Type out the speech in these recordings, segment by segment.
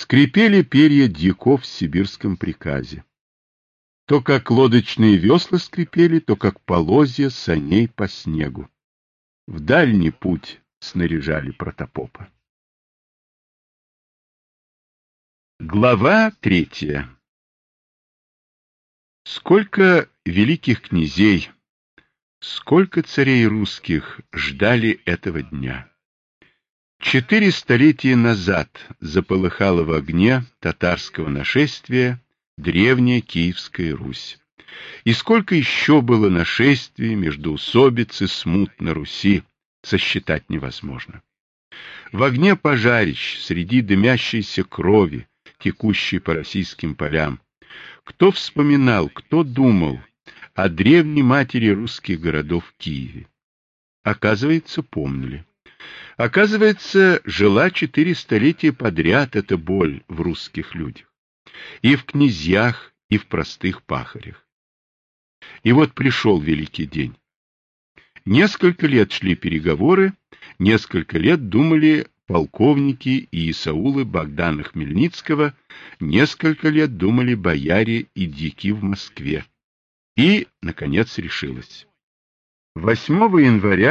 Скрипели перья дьяков в сибирском приказе. То, как лодочные весла скрипели, то, как полозья саней по снегу. В дальний путь снаряжали протопопа. Глава 3. Сколько великих князей, сколько царей русских ждали этого дня. 4 столетия назад заполыхала в огне татарского нашествия древняя Киевская Русь. И сколько еще было нашествий, междоусобиц и смут на Руси, сосчитать невозможно. В огне пожарищ, среди дымящейся крови, текущей по российским полям, кто вспоминал, кто думал о древней матери русских городов Киеве? Оказывается, помнили. Оказывается, жила 4 столетия подряд эта боль в русских людях. И в князьях, и в простых пахарях. И вот пришел великий день. Несколько лет шли переговоры, несколько лет думали полковники и исаулы Богдана Хмельницкого, несколько лет думали бояре и дьяки в Москве. И, наконец, решилось. 8 января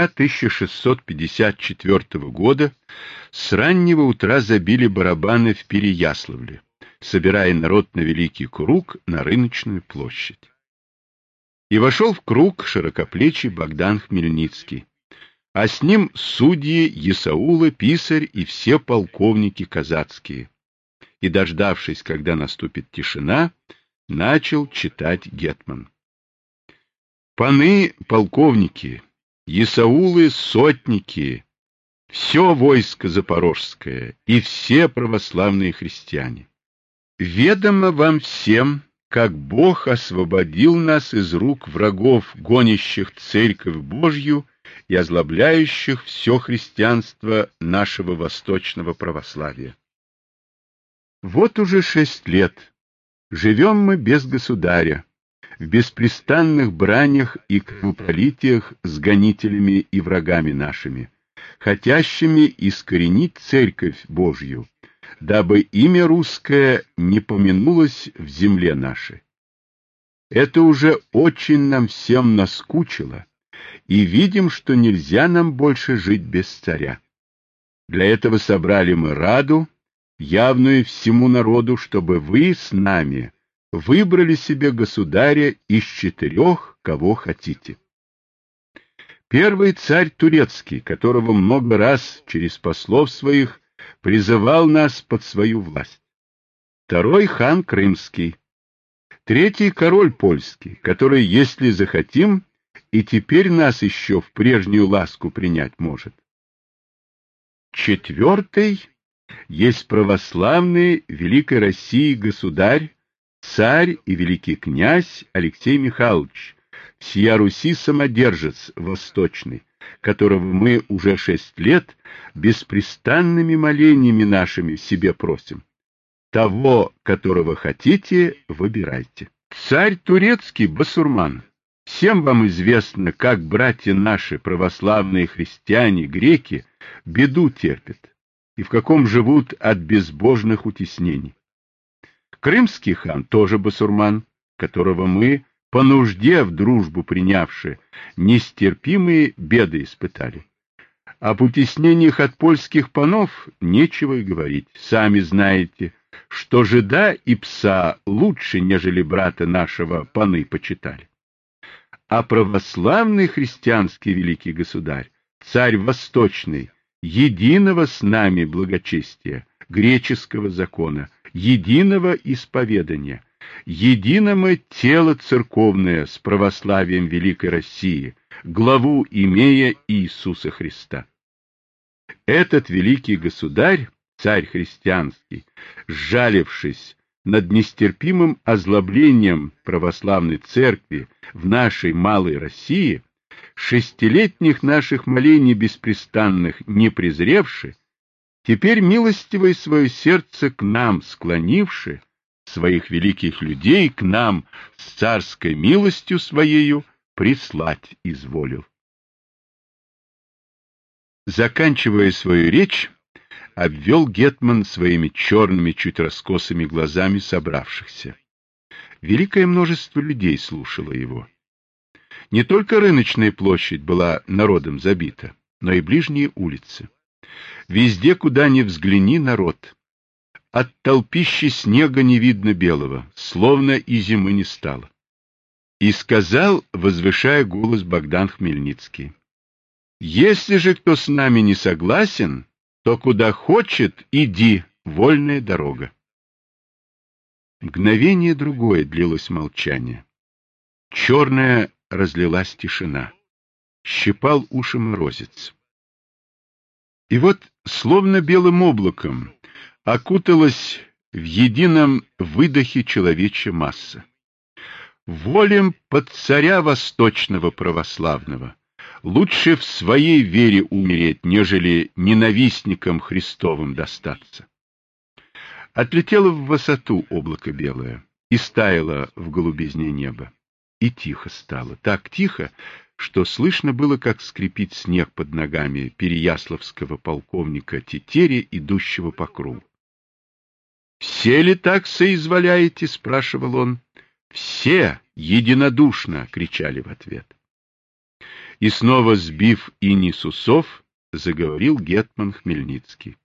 1654 года с раннего утра забили барабаны в Переяславле, собирая народ на Великий Круг на Рыночную площадь. И вошел в круг широкоплечий Богдан Хмельницкий, а с ним судьи, есаулы, писарь и все полковники казацкие. И, дождавшись, когда наступит тишина, начал читать гетман. Паны полковники, есаулы сотники, все войско запорожское и все православные христиане. Ведомо вам всем, как Бог освободил нас из рук врагов, гонящих Церковь Божью и озлобляющих все христианство нашего восточного православия. Вот уже 6 лет живем мы без государя, в беспрестанных бранях и кровопролитиях с гонителями и врагами нашими, хотящими искоренить Церковь Божью, дабы имя русское не помянулось в земле нашей. Это уже очень нам всем наскучило, и видим, что нельзя нам больше жить без царя. Для этого собрали мы раду, явную всему народу, чтобы вы с нами выбрали себе государя из 4, кого хотите. Первый царь турецкий, которого много раз через послов своих призывал нас под свою власть. Второй хан крымский. Третий король польский, который, если захотим, и теперь нас еще в прежнюю ласку принять может. Четвертый есть православный Великой России государь, царь и великий князь Алексей Михайлович, всея Руси самодержец восточный, которого мы уже 6 лет беспрестанными молениями нашими себе просим. Того, которого хотите, выбирайте. Царь турецкий басурман. Всем вам известно, как братья наши, православные христиане, греки, беду терпят, и в каком живут от безбожных утеснений. Крымский хан тоже басурман, которого мы, по нужде в дружбу принявши, нестерпимые беды испытали. Об утеснениях от польских панов нечего и говорить. Сами знаете, что жида и пса лучше, нежели брата нашего, паны почитали. А православный христианский великий государь, царь восточный, единого с нами благочестия, греческого закона, единого исповедания, единого тела церковное с православием Великой России, главу имея Иисуса Христа. Этот великий государь, царь христианский, сжалившись над нестерпимым озлоблением православной церкви в нашей малой России, 6-летних наших молений беспрестанных не презревши, теперь милостивое свое сердце к нам склонивши, своих великих людей к нам с царской милостью своею прислать изволил. Заканчивая свою речь, обвел гетман своими черными, чуть раскосыми глазами собравшихся. Великое множество людей слушало его. Не только рыночная площадь была народом забита, но и ближние улицы. Везде, куда ни взгляни, народ. От толпища снега не видно белого, словно и зимы не стало. И сказал, возвышая голос, Богдан Хмельницкий: «Если же кто с нами не согласен, то куда хочет, иди, вольная дорога». Мгновение другое длилось молчание. Черная разлилась тишина. Щипал уши морозец. И вот, словно белым облаком, окуталась в едином выдохе человечья масса. Волим под царя восточного православного, лучше в своей вере умереть, нежели ненавистникам Христовым достаться. Отлетело в высоту облако белое и стаяло в голубизне неба. И тихо стало, так тихо, что слышно было, как скрипит снег под ногами переяславского полковника Тетеря, идущего по кругу. — Все ли так соизволяете? — спрашивал он. — Все единодушно! — кричали в ответ. И снова, сбив иней с усов, заговорил гетман Хмельницкий.